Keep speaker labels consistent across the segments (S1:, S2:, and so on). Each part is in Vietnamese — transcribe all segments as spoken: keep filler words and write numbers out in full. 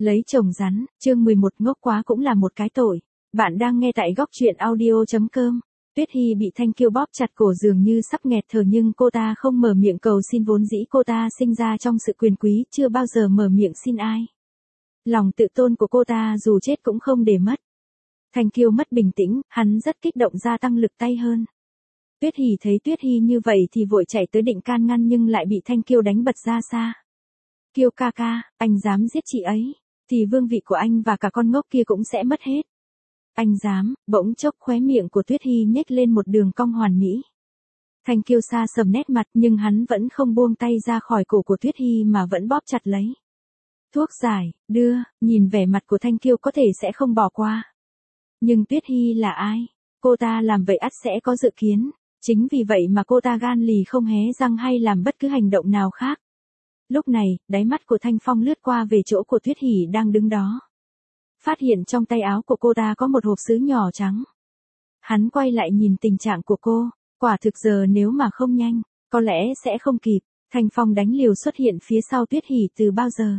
S1: Lấy chồng rắn, chương mười một ngốc quá cũng là một cái tội. Bạn đang nghe tại góc truyện audio.com. Tuyết Hy bị Thanh Kiêu bóp chặt cổ dường như sắp nghẹt thở nhưng cô ta không mở miệng cầu xin, vốn dĩ cô ta sinh ra trong sự quyền quý, chưa bao giờ mở miệng xin ai. Lòng tự tôn của cô ta dù chết cũng không để mất. Thanh Kiêu mất bình tĩnh, hắn rất kích động gia tăng lực tay hơn. Tuyết Hy thấy Tuyết Hy như vậy thì vội chạy tới định can ngăn nhưng lại bị Thanh Kiêu đánh bật ra xa. Kiêu ca ca, anh dám giết chị ấy, thì vương vị của anh và cả con ngốc kia cũng sẽ mất hết. Anh dám, bỗng chốc khóe miệng của Tuyết Hy nhếch lên một đường cong hoàn mỹ. Thanh Kiêu xa sầm nét mặt nhưng hắn vẫn không buông tay ra khỏi cổ của Tuyết Hy mà vẫn bóp chặt lấy. Thuốc giải, đưa, nhìn vẻ mặt của Thanh Kiêu có thể sẽ không bỏ qua. Nhưng Tuyết Hy là ai? Cô ta làm vậy ắt sẽ có dự kiến, chính vì vậy mà cô ta gan lì không hé răng hay làm bất cứ hành động nào khác. Lúc này, đáy mắt của Thanh Phong lướt qua về chỗ của Tuyết Hy đang đứng đó. Phát hiện trong tay áo của cô ta có một hộp sứ nhỏ trắng. Hắn quay lại nhìn tình trạng của cô, quả thực giờ nếu mà không nhanh, có lẽ sẽ không kịp. Thanh Phong đánh liều xuất hiện phía sau Tuyết Hy từ bao giờ.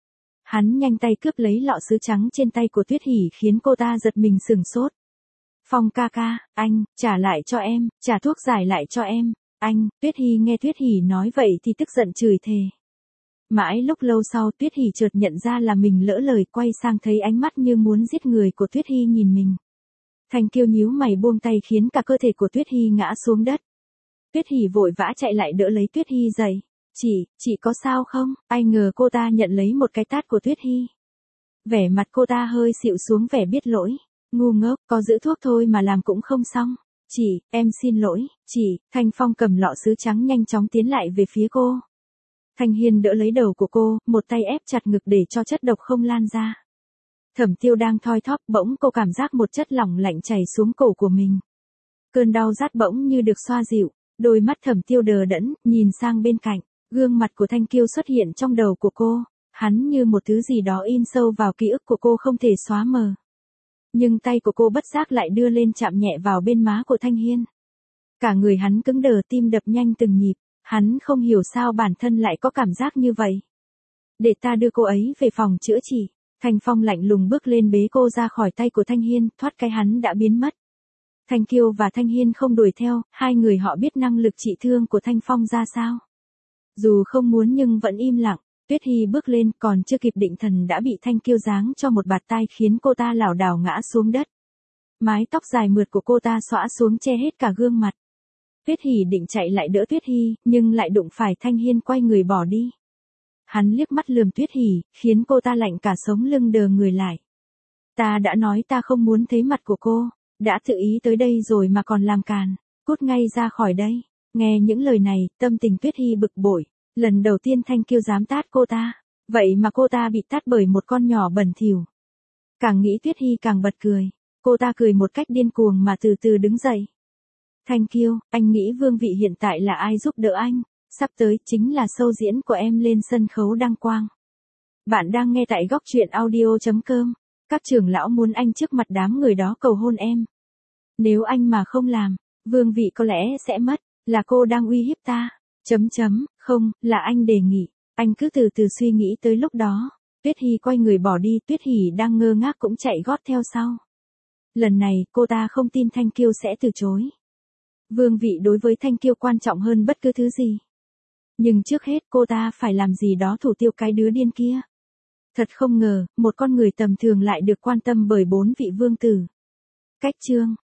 S1: Hắn nhanh tay cướp lấy lọ sứ trắng trên tay của Tuyết Hy khiến cô ta giật mình sửng sốt. Phong ca ca, anh, trả lại cho em, trả thuốc giải lại cho em, anh. Tuyết Hy nghe Tuyết Hy nói vậy thì tức giận chửi thề. Mãi lúc lâu sau Tuyết Hy chợt nhận ra là mình lỡ lời, quay sang thấy ánh mắt như muốn giết người của Tuyết Hy nhìn mình. Thanh Kiêu nhíu mày buông tay khiến cả cơ thể của Tuyết Hy ngã xuống đất. Tuyết Hy vội vã chạy lại đỡ lấy Tuyết Hy dậy. Chị, chị có sao không? Ai ngờ cô ta nhận lấy một cái tát của Tuyết Hy. Vẻ mặt cô ta hơi xịu xuống vẻ biết lỗi. Ngu ngốc, có giữ thuốc thôi mà làm cũng không xong. Chị, em xin lỗi, chị. Thanh Phong cầm lọ sứ trắng nhanh chóng tiến lại về phía cô. Thanh Hiên đỡ lấy đầu của cô, một tay ép chặt ngực để cho chất độc không lan ra. Thẩm Tiêu đang thoi thóp, bỗng cô cảm giác một chất lỏng lạnh chảy xuống cổ của mình. Cơn đau rát bỗng như được xoa dịu, đôi mắt Thẩm Tiêu đờ đẫn, nhìn sang bên cạnh, gương mặt của Thanh Kiêu xuất hiện trong đầu của cô, hắn như một thứ gì đó in sâu vào ký ức của cô không thể xóa mờ. Nhưng tay của cô bất giác lại đưa lên chạm nhẹ vào bên má của Thanh Hiên. Cả người hắn cứng đờ, tim đập nhanh từng nhịp. Hắn không hiểu sao bản thân lại có cảm giác như vậy. Để ta đưa cô ấy về phòng chữa trị. Thanh Phong lạnh lùng bước lên bế cô ra khỏi tay của Thanh Hiên, thoát cái hắn đã biến mất. Thanh Kiêu và Thanh Hiên không đuổi theo, hai người họ biết năng lực trị thương của Thanh Phong ra sao. Dù không muốn nhưng vẫn im lặng. Tuyết Hy bước lên, còn chưa kịp định thần đã bị Thanh Kiêu giáng cho một bạt tai khiến cô ta lảo đảo ngã xuống đất. Mái tóc dài mượt của cô ta xõa xuống che hết cả gương mặt. Tuyết Hy định chạy lại đỡ Tuyết Hy, nhưng lại đụng phải Thanh Hiên quay người bỏ đi. Hắn liếc mắt lườm Tuyết Hy, khiến cô ta lạnh cả sống lưng đờ người lại. Ta đã nói ta không muốn thấy mặt của cô, đã tự ý tới đây rồi mà còn làm càn, cút ngay ra khỏi đây. Nghe những lời này, tâm tình Tuyết Hy bực bội, lần đầu tiên Thanh Kiêu dám tát cô ta, vậy mà cô ta bị tát bởi một con nhỏ bẩn thỉu. Càng nghĩ Tuyết Hy càng bật cười, cô ta cười một cách điên cuồng mà từ từ đứng dậy. Thanh Kiêu, anh nghĩ vương vị hiện tại là ai giúp đỡ anh? Sắp tới chính là show diễn của em lên sân khấu đăng quang. Bạn đang nghe tại góc truyện audio.com. Các trưởng lão muốn anh trước mặt đám người đó cầu hôn em. Nếu anh mà không làm, vương vị có lẽ sẽ mất, là cô đang uy hiếp ta. Chấm chấm, không, là anh đề nghị. Anh cứ từ từ suy nghĩ tới lúc đó. Tuyết Hy quay người bỏ đi, Tuyết Hy đang ngơ ngác cũng chạy gót theo sau. Lần này, cô ta không tin Thanh Kiêu sẽ từ chối. Vương vị đối với Thanh Kiêu quan trọng hơn bất cứ thứ gì. Nhưng trước hết cô ta phải làm gì đó thủ tiêu cái đứa điên kia. Thật không ngờ, một con người tầm thường lại được quan tâm bởi bốn vị vương tử. Cách chương